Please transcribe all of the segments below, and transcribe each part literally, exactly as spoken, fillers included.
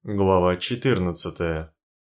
Глава четырнадцатая.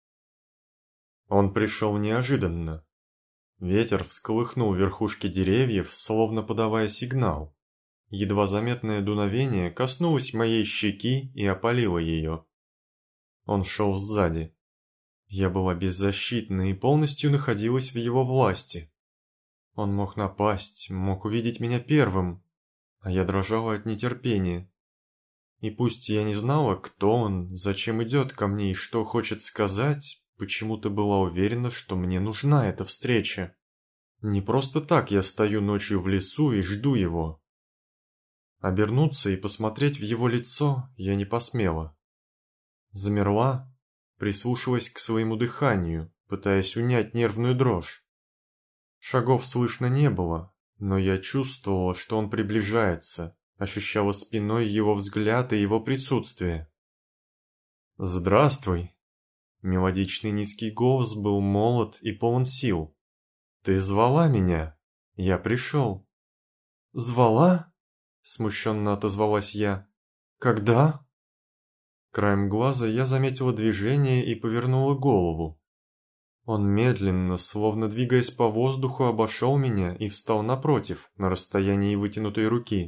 Он пришел неожиданно. Ветер всколыхнул верхушки деревьев, словно подавая сигнал. Едва заметное дуновение коснулось моей щеки и опалило ее. Он шел сзади. Я была беззащитна и полностью находилась в его власти. Он мог напасть, мог увидеть меня первым, а я дрожала от нетерпения. И пусть я не знала, кто он, зачем идет ко мне и что хочет сказать, почему-то была уверена, что мне нужна эта встреча. Не просто так я стою ночью в лесу и жду его. Обернуться и посмотреть в его лицо я не посмела. Замерла, прислушалась к своему дыханию, пытаясь унять нервную дрожь. Шагов слышно не было, но я чувствовала, что он приближается. Ощущала спиной его взгляд и его присутствие. «Здравствуй!» Мелодичный низкий голос был молод и полон сил. «Ты звала меня? Я пришел». «Звала?» Смущенно отозвалась я. «Когда?» Краем глаза я заметила движение и повернула голову. Он медленно, словно двигаясь по воздуху, обошел меня и встал напротив, на расстоянии вытянутой руки.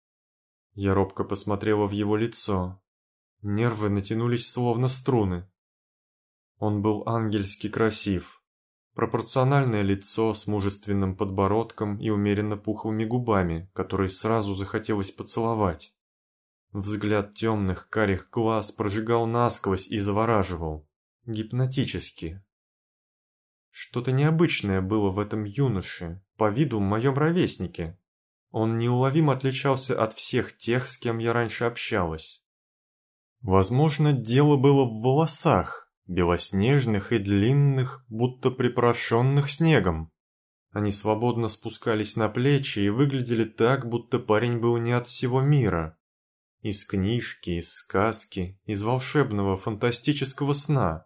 Я робко посмотрела в его лицо. Нервы натянулись словно струны. Он был ангельски красив. Пропорциональное лицо с мужественным подбородком и умеренно пухлыми губами, которые сразу захотелось поцеловать. Взгляд темных карих глаз прожигал насквозь и завораживал. Гипнотически. Что-то необычное было в этом юноше, по виду моем ровеснике. Он неуловимо отличался от всех тех, с кем я раньше общалась. Возможно, дело было в волосах, белоснежных и длинных, будто припорошенных снегом. Они свободно спускались на плечи и выглядели так, будто парень был не от всего мира. Из книжки, из сказки, из волшебного фантастического сна.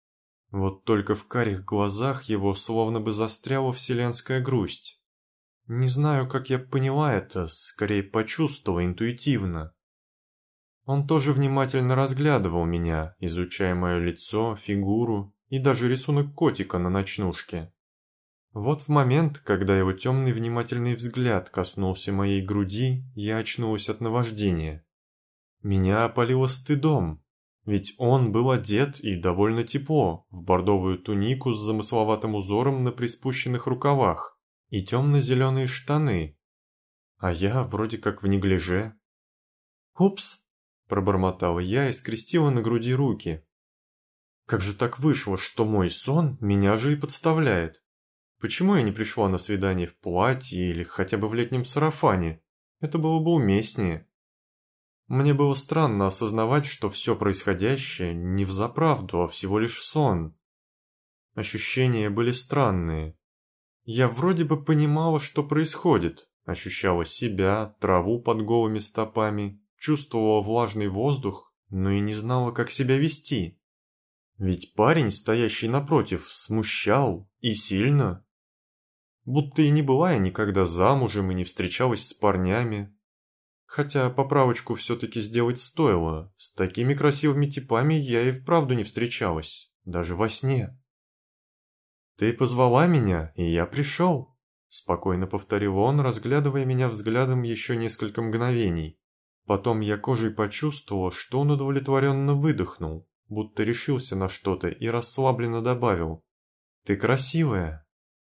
Вот только в карих глазах его словно бы застряла вселенская грусть. Не знаю, как я поняла это, скорее почувствовала интуитивно. Он тоже внимательно разглядывал меня, изучая мое лицо, фигуру и даже рисунок котика на ночнушке. Вот в момент, когда его темный внимательный взгляд коснулся моей груди, я очнулась от наваждения. Меня опалило стыдом, ведь он был одет и довольно тепло, в бордовую тунику с замысловатым узором на приспущенных рукавах. И темно-зеленые штаны, а я вроде как в неглиже. «Упс!» – пробормотала я и скрестила на груди руки. Как же так вышло, что мой сон меня же и подставляет? Почему я не пришла на свидание в платье или хотя бы в летнем сарафане? Это было бы уместнее. Мне было странно осознавать, что все происходящее не взаправду, а всего лишь сон. Ощущения были странные. Я вроде бы понимала, что происходит, ощущала себя, траву под голыми стопами, чувствовала влажный воздух, но и не знала, как себя вести. Ведь парень, стоящий напротив, смущал, и сильно. Будто и не была я никогда замужем и не встречалась с парнями. Хотя поправочку все-таки сделать стоило, с такими красивыми типами я и вправду не встречалась, даже во сне. «Ты позвала меня, и я пришел», — спокойно повторил он, разглядывая меня взглядом еще несколько мгновений. Потом я кожей почувствовала, что он удовлетворенно выдохнул, будто решился на что-то и расслабленно добавил: «Ты красивая».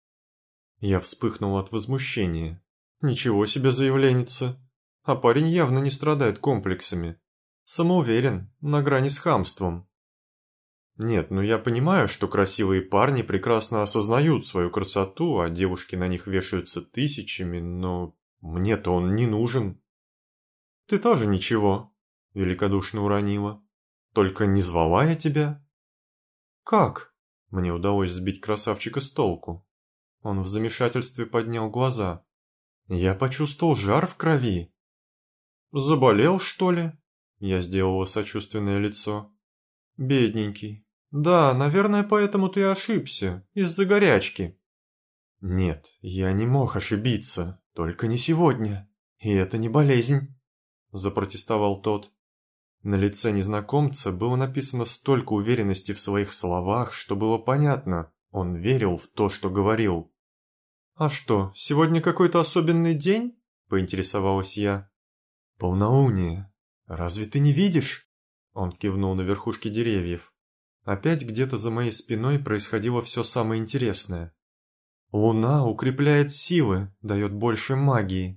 Я вспыхнула от возмущения. Ничего себе заявленница. А парень явно не страдает комплексами. Самоуверен, на грани с хамством. Нет, ну я понимаю, что красивые парни прекрасно осознают свою красоту, а девушки на них вешаются тысячами, но мне-то он не нужен. Ты тоже ничего, великодушно уронила. Только не звала я тебя. Как? Мне удалось сбить красавчика с толку. Он в замешательстве поднял глаза. Я почувствовал жар в крови. Заболел, что ли? Я сделала сочувственное лицо. Бедненький. Да, наверное, поэтому ты ошибся, из-за горячки. Нет, я не мог ошибиться, только не сегодня. И это не болезнь, запротестовал тот. На лице незнакомца было написано столько уверенности в своих словах, что было понятно, он верил в то, что говорил. «А что, сегодня какой-то особенный день?» – поинтересовалась я. «Полнолуние. Разве ты не видишь?» Он кивнул на верхушки деревьев. Опять где-то за моей спиной происходило все самое интересное. Луна укрепляет силы, дает больше магии.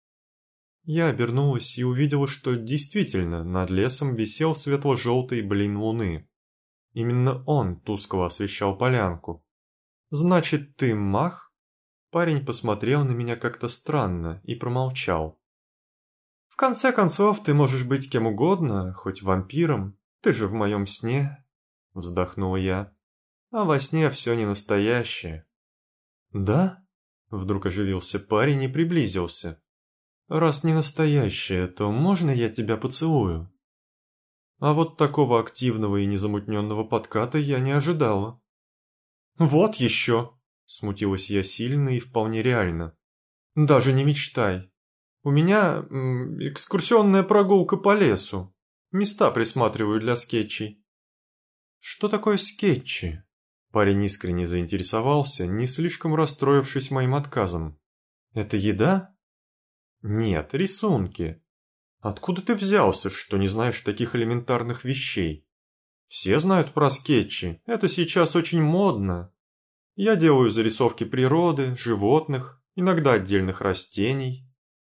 Я обернулась и увидела, что действительно над лесом висел светло-желтый блин луны. Именно он тускло освещал полянку. «Значит, ты маг?» Парень посмотрел на меня как-то странно и промолчал. «В конце концов, ты можешь быть кем угодно, хоть вампиром, ты же в моем сне», — вздохнула я. «А во сне все не настоящее». «Да?» — вдруг оживился парень и приблизился. «Раз не настоящее, то можно я тебя поцелую?» А вот такого активного и незамутненного подката я не ожидала. «Вот еще!» — смутилась я сильно и вполне реально. «Даже не мечтай. У меня м, экскурсионная прогулка по лесу. Места присматриваю для скетчей». «Что такое скетчи?» Парень искренне заинтересовался, не слишком расстроившись моим отказом. «Это еда?» «Нет, рисунки. Откуда ты взялся, что не знаешь таких элементарных вещей? Все знают про скетчи, это сейчас очень модно. Я делаю зарисовки природы, животных, иногда отдельных растений».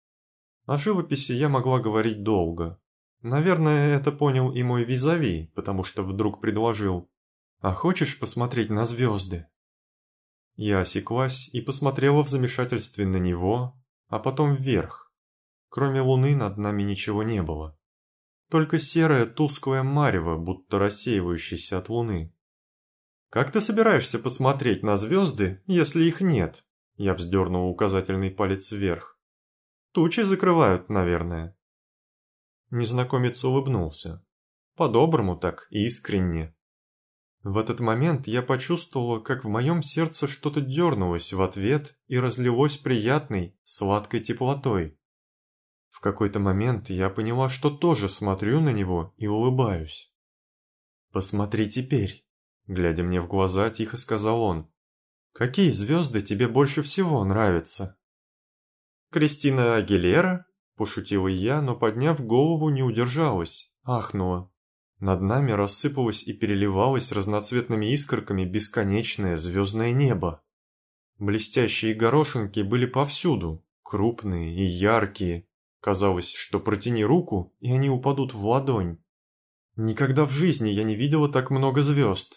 О живописи я могла говорить долго. Наверное, это понял и мой визави, потому что вдруг предложил: «А хочешь посмотреть на звезды?» Я осеклась и посмотрела в замешательстве на него, а потом вверх. Кроме луны над нами ничего не было. Только серое тусклое марево, будто рассеивающееся от луны. «Как ты собираешься посмотреть на звезды, если их нет?» Я вздернул указательный палец вверх. «Тучи закрывают, наверное». Незнакомец улыбнулся. По-доброму так, искренне. В этот момент я почувствовала, как в моем сердце что-то дернулось в ответ и разлилось приятной, сладкой теплотой. В какой-то момент я поняла, что тоже смотрю на него и улыбаюсь. «Посмотри теперь», — глядя мне в глаза, тихо сказал он. «Какие звезды тебе больше всего нравятся?» «Кристина Агилера?» — пошутила я, но, подняв голову, не удержалась, ахнула. Над нами рассыпалось и переливалось разноцветными искорками бесконечное звездное небо. Блестящие горошинки были повсюду, крупные и яркие. Казалось, что протяни руку, и они упадут в ладонь. Никогда в жизни я не видела так много звезд.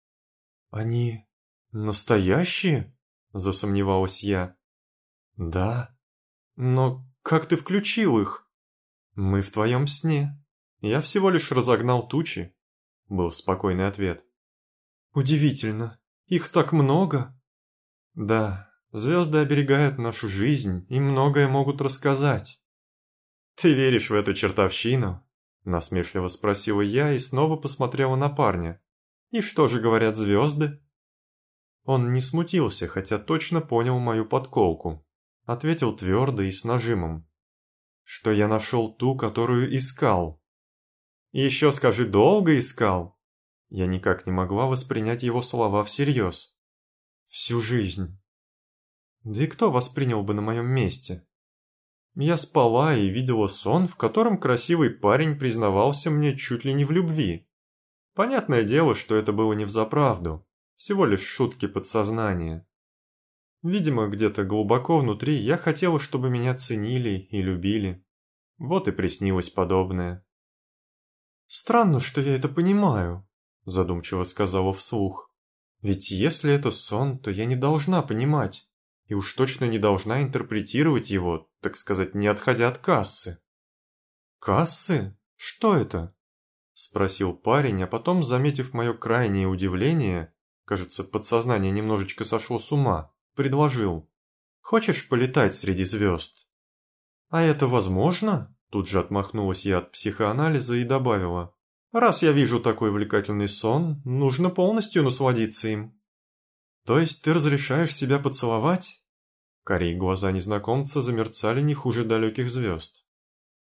«Они настоящие?» – засомневалась я. «Да. Но как ты включил их?» «Мы в твоем сне. Я всего лишь разогнал тучи», – был спокойный ответ. «Удивительно. Их так много?» «Да, звезды оберегают нашу жизнь и многое могут рассказать». «Ты веришь в эту чертовщину?» – насмешливо спросила я и снова посмотрела на парня. «И что же говорят звезды?» Он не смутился, хотя точно понял мою подколку. Ответил твердо и с нажимом. «Что я нашел ту, которую искал». «Еще скажи, долго искал?» Я никак не могла воспринять его слова всерьез. «Всю жизнь». Да и кто воспринял бы на моем месте? Я спала и видела сон, в котором красивый парень признавался мне чуть ли не в любви. Понятное дело, что это было не взаправду, всего лишь шутки подсознания. Видимо, где-то глубоко внутри я хотела, чтобы меня ценили и любили. Вот и приснилось подобное. «Странно, что я это понимаю», – задумчиво сказала вслух. «Ведь если это сон, то я не должна понимать. И уж точно не должна интерпретировать его, так сказать, не отходя от кассы». «Кассы? Что это?» – спросил парень, а потом, заметив мое крайнее удивление, кажется, подсознание немножечко сошло с ума, предложил. «Хочешь полетать среди звезд?» «А это возможно?» – тут же отмахнулась я от психоанализа и добавила. «Раз я вижу такой увлекательный сон, нужно полностью насладиться им». «То есть ты разрешаешь себя поцеловать?» Карие глаза незнакомца замерцали не хуже далеких звезд.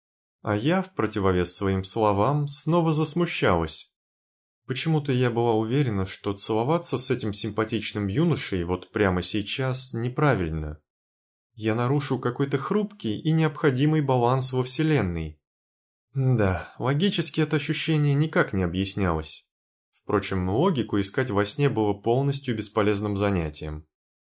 А я, в противовес своим словам, снова засмущалась. Почему-то я была уверена, что целоваться с этим симпатичным юношей вот прямо сейчас неправильно. Я нарушу какой-то хрупкий и необходимый баланс во Вселенной. Да, логически это ощущение никак не объяснялось. Впрочем, логику искать во сне было полностью бесполезным занятием.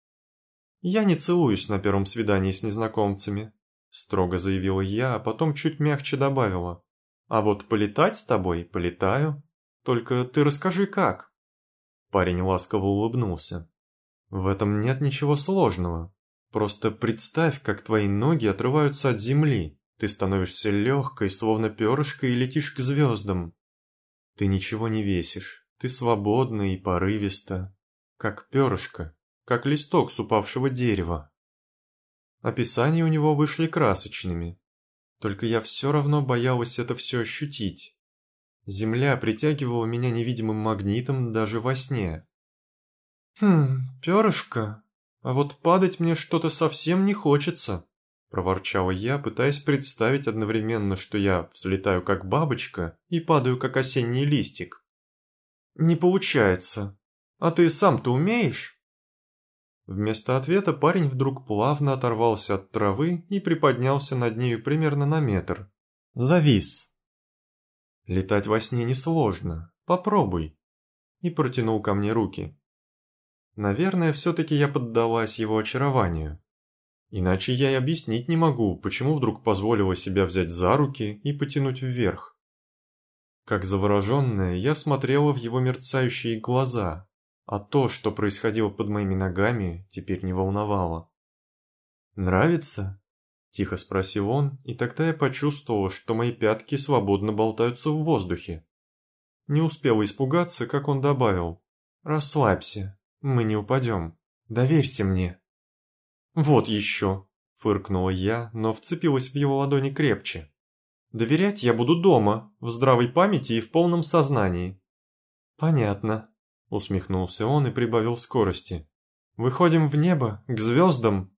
«Я не целуюсь на первом свидании с незнакомцами», — строго заявила я, а потом чуть мягче добавила. «А вот полетать с тобой полетаю. Только ты расскажи, как». Парень ласково улыбнулся. «В этом нет ничего сложного. Просто представь, как твои ноги отрываются от земли. Ты становишься легкой, словно перышко, и летишь к звездам. Ты ничего не весишь, ты свободна и порывиста, как перышко, как листок с упавшего дерева». Описания у него вышли красочными. Только я все равно боялась это все ощутить. Земля притягивала меня невидимым магнитом даже во сне. «Хм, перышко, а вот падать мне что-то совсем не хочется», — проворчала я, пытаясь представить одновременно, что я взлетаю как бабочка и падаю как осенний листик. «Не получается. А ты сам-то умеешь?» Вместо ответа парень вдруг плавно оторвался от травы и приподнялся над нею примерно на метр. Завис. «Летать во сне несложно. Попробуй». И протянул ко мне руки. Наверное, все-таки я поддалась его очарованию. Иначе я и объяснить не могу, почему вдруг позволила себя взять за руки и потянуть вверх. Как завороженная, я смотрела в его мерцающие глаза, а то, что происходило под моими ногами, теперь не волновало. «Нравится?» – тихо спросил он, и тогда я почувствовала, что мои пятки свободно болтаются в воздухе. Не успела испугаться, как он добавил: «Расслабься, мы не упадем, доверься мне». «Вот еще!» – фыркнула я, но вцепилась в его ладони крепче. «Доверять я буду дома, в здравой памяти и в полном сознании». «Понятно», – усмехнулся он и прибавил скорости. «Выходим в небо, к звездам».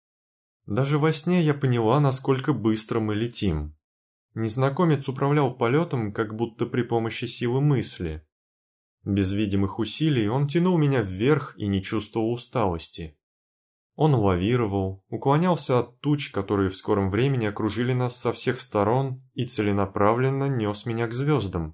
Даже во сне я поняла, насколько быстро мы летим. Незнакомец управлял полетом, как будто при помощи силы мысли. Без видимых усилий он тянул меня вверх и не чувствовал усталости. Он лавировал, уклонялся от туч, которые в скором времени окружили нас со всех сторон, и целенаправленно нес меня к звездам.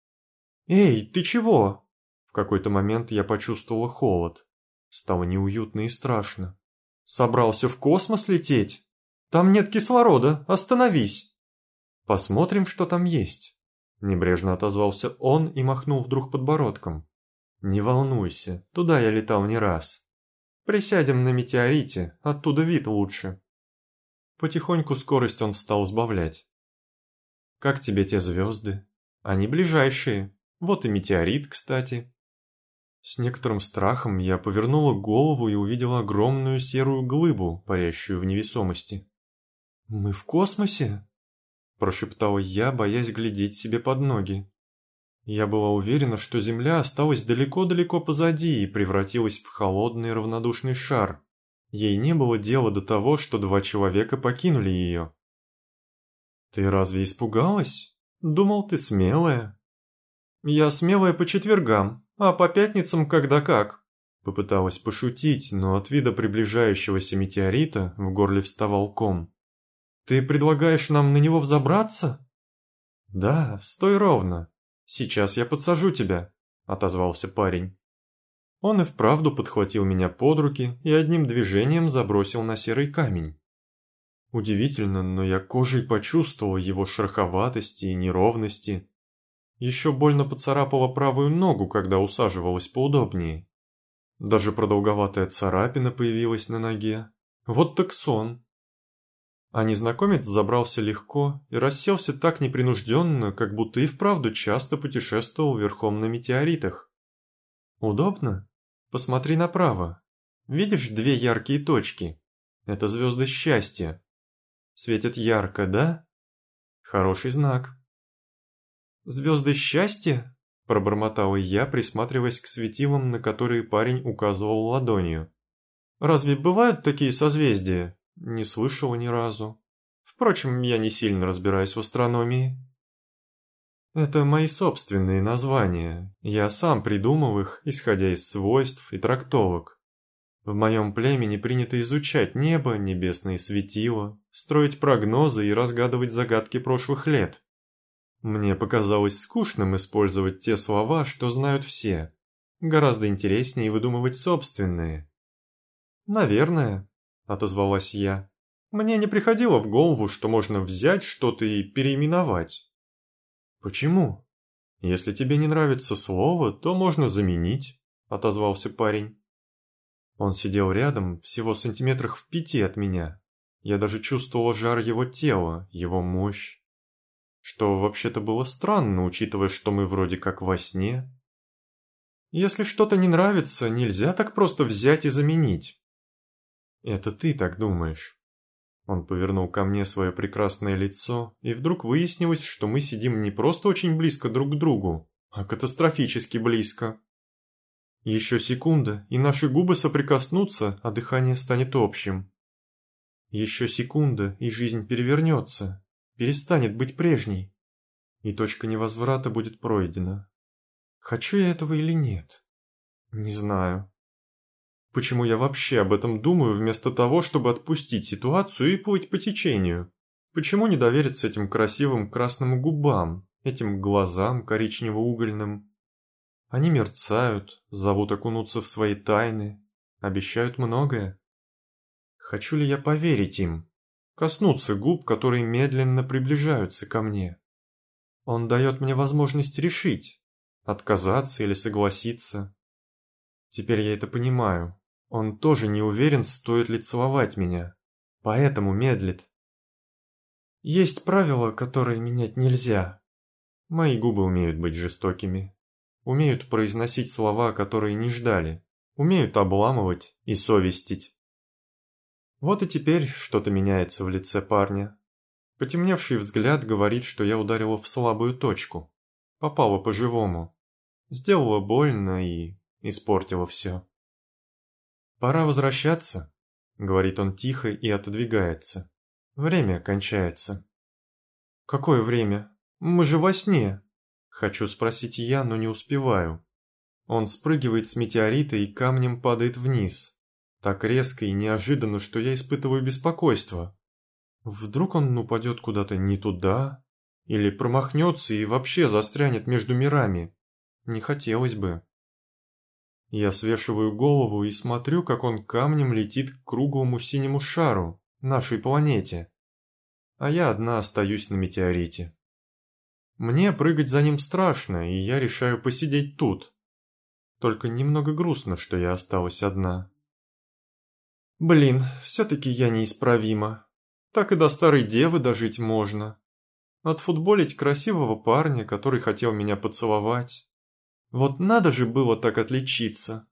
«Эй, ты чего?» В какой-то момент я почувствовала холод. Стало неуютно и страшно. «Собрался в космос лететь? Там нет кислорода, остановись!» «Посмотрим, что там есть», — небрежно отозвался он и махнул вдруг подбородком. «Не волнуйся, туда я летал не раз. Присядем на метеорите, оттуда вид лучше». Потихоньку скорость он стал сбавлять. «Как тебе те звезды? Они ближайшие. Вот и метеорит, кстати». С некоторым страхом я повернула голову и увидела огромную серую глыбу, парящую в невесомости. «Мы в космосе?» – прошептала я, боясь глядеть себе под ноги. Я была уверена, что Земля осталась далеко-далеко позади и превратилась в холодный равнодушный шар. Ей не было дела до того, что два человека покинули ее. «Ты разве испугалась? Думал, ты смелая». «Я смелая по четвергам, а по пятницам когда как». Попыталась пошутить, но от вида приближающегося метеорита в горле вставал ком. «Ты предлагаешь нам на него взобраться?» «Да, стой ровно. Сейчас я подсажу тебя», — отозвался парень. Он и вправду подхватил меня под руки и одним движением забросил на серый камень. Удивительно, но я кожей почувствовал его шероховатости и неровности. Еще больно поцарапала правую ногу, когда усаживалась поудобнее. Даже продолговатая царапина появилась на ноге. Вот так сон. А незнакомец забрался легко и расселся так непринужденно, как будто и вправду часто путешествовал верхом на метеоритах. «Удобно? Посмотри направо. Видишь две яркие точки? Это звезды счастья. Светят ярко, да? Хороший знак». «Звезды счастья?» – пробормотала я, присматриваясь к светилам, на которые парень указывал ладонью. «Разве бывают такие созвездия? Не слышала ни разу. Впрочем, я не сильно разбираюсь в астрономии. Это мои собственные названия, я сам придумал их, исходя из свойств и трактовок. В моем племени принято изучать небо, небесные светила, строить прогнозы и разгадывать загадки прошлых лет. Мне показалось скучным использовать те слова, что знают все. Гораздо интереснее выдумывать собственные. «Наверное», — отозвалась я. «Мне не приходило в голову, что можно взять что-то и переименовать». «Почему? Если тебе не нравится слово, то можно заменить», — отозвался парень. Он сидел рядом, всего сантиметрах в пяти от меня. Я даже чувствовал жар его тела, его мощь. Что вообще-то было странно, учитывая, что мы вроде как во сне. Если что-то не нравится, нельзя так просто взять и заменить. Это ты так думаешь. Он повернул ко мне свое прекрасное лицо, и вдруг выяснилось, что мы сидим не просто очень близко друг к другу, а катастрофически близко. Еще секунда, и наши губы соприкоснутся, а дыхание станет общим. Еще секунда, и жизнь перевернется, перестанет быть прежней, и точка невозврата будет пройдена. Хочу я этого или нет? Не знаю. Почему я вообще об этом думаю, вместо того, чтобы отпустить ситуацию и плыть по течению? Почему не довериться этим красивым красным губам, этим глазам коричнево-угольным? Они мерцают, зовут окунуться в свои тайны, обещают многое. Хочу ли я поверить им, коснуться губ, которые медленно приближаются ко мне? Он дает мне возможность решить, отказаться или согласиться. Теперь я это понимаю. Он тоже не уверен, стоит ли целовать меня, поэтому медлит. Есть правила, которые менять нельзя. Мои губы умеют быть жестокими. Умеют произносить слова, которые не ждали. Умеют обламывать и совестить. Вот и теперь что-то меняется в лице парня. Потемневший взгляд говорит, что я ударила в слабую точку. Попала по-живому. Сделала больно и испортила все. «Пора возвращаться», — говорит он тихо и отодвигается. «Время кончается». «Какое время? Мы же во сне!» Хочу спросить я, но не успеваю. Он спрыгивает с метеорита и камнем падает вниз. Так резко и неожиданно, что я испытываю беспокойство. Вдруг он упадет куда-то не туда? Или промахнется и вообще застрянет между мирами? Не хотелось бы. Я свешиваю голову и смотрю, как он камнем летит к круглому синему шару, нашей планете. А я одна остаюсь на метеорите. Мне прыгать за ним страшно, и я решаю посидеть тут. Только немного грустно, что я осталась одна. Блин, все-таки я неисправима. Так и до старой девы дожить можно. Отфутболить красивого парня, который хотел меня поцеловать. Вот надо же было так отличиться.